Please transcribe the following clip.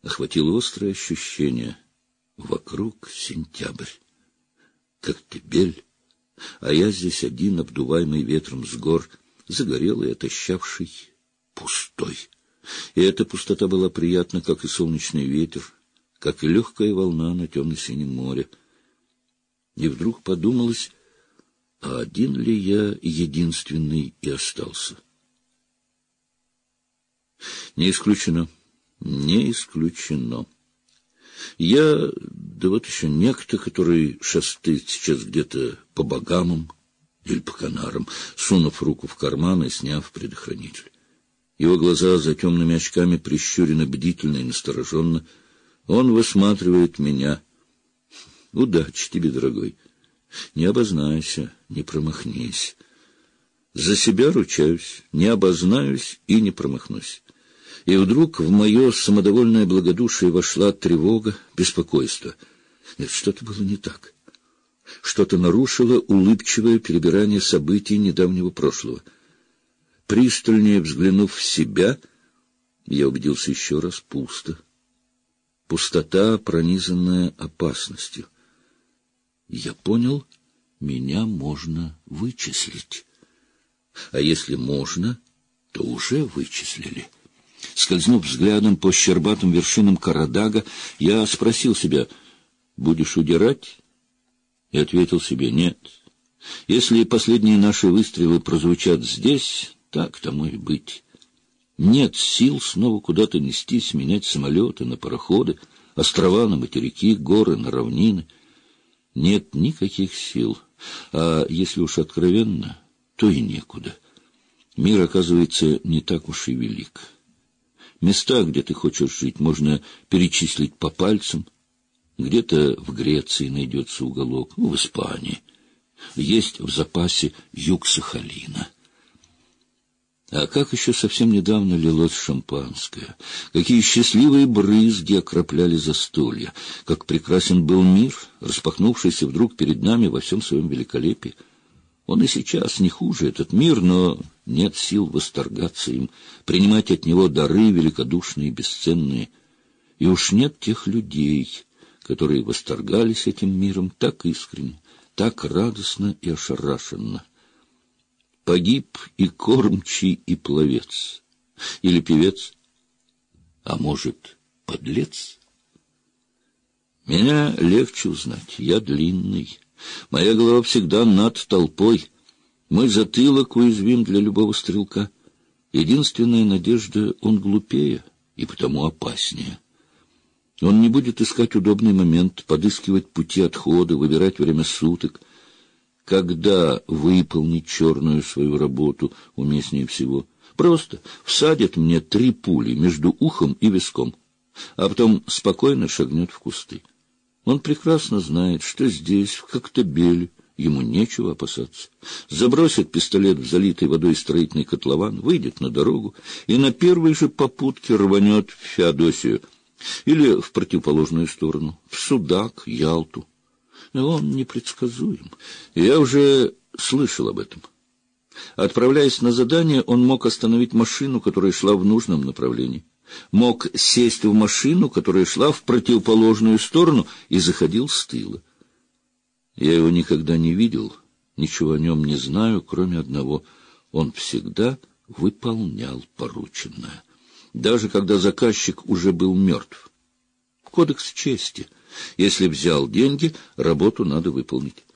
охватило острое ощущение. Вокруг сентябрь, Коктебель, а я здесь один, обдуваемый ветром с гор, загорелый, отощавший, пустой. И эта пустота была приятна, как и солнечный ветер, как и легкая волна на темно-синем море. И вдруг подумалось, а один ли я единственный и остался? Не исключено, не исключено. Я, да вот еще некто, который шастает сейчас где-то по Багамам или по Канарам, сунув руку в карман и сняв предохранитель. Его глаза за темными очками прищурены бдительно и настороженно. Он высматривает меня. Удачи тебе, дорогой. Не обознайся, не промахнись. За себя ручаюсь, не обознаюсь и не промахнусь. И вдруг в мое самодовольное благодушие вошла тревога, беспокойство. Нет, что-то было не так. Что-то нарушило улыбчивое перебирание событий недавнего прошлого. Пристальнее взглянув в себя, я убедился еще раз: пусто. Пустота, пронизанная опасностью. Я понял, меня можно вычислить. А если можно, то уже вычислили. Скользнув взглядом по щербатым вершинам Карадага, я спросил себя: будешь удирать? И ответил себе: нет. Если последние наши выстрелы прозвучат здесь, так тому и быть. Нет сил снова куда-то нестись, менять самолеты на пароходы, острова на материки, горы на равнины. Нет никаких сил. А если уж откровенно, то и некуда. Мир, оказывается, не так уж и велик. Места, где ты хочешь жить, можно перечислить по пальцам. Где-то в Греции найдется уголок, в Испании. Есть в запасе юг Сахалина. А как еще совсем недавно лилось шампанское, какие счастливые брызги окропляли застолья, как прекрасен был мир, распахнувшийся вдруг перед нами во всем своем великолепии. Он и сейчас не хуже, этот мир, но нет сил восторгаться им, принимать от него дары великодушные и бесценные. И уж нет тех людей, которые восторгались этим миром так искренне, так радостно и ошарашенно. Погиб и кормчий, и пловец, или певец, а может, подлец? Меня легче узнать, я длинный, моя голова всегда над толпой, мой затылок уязвим для любого стрелка. Единственная надежда — он глупее и потому опаснее. Он не будет искать удобный момент, подыскивать пути отхода, выбирать время суток. Когда выполнить черную свою работу уместнее всего? Просто всадит мне 3 пули между ухом и виском, а потом спокойно шагнет в кусты. Он прекрасно знает, что здесь, в Коктебеле, ему нечего опасаться. Забросит пистолет в залитый водой строительный котлован, выйдет на дорогу и на первой же попутке рванет в Феодосию или в противоположную сторону, в Судак, Ялту. Он непредсказуем. Я уже слышал об этом. Отправляясь на задание, он мог остановить машину, которая шла в нужном направлении. Мог сесть в машину, которая шла в противоположную сторону, и заходил с тыла. Я его никогда не видел, ничего о нем не знаю, кроме одного: он всегда выполнял порученное, даже когда заказчик уже был мертв. Кодекс чести. Если взял деньги, работу надо выполнить.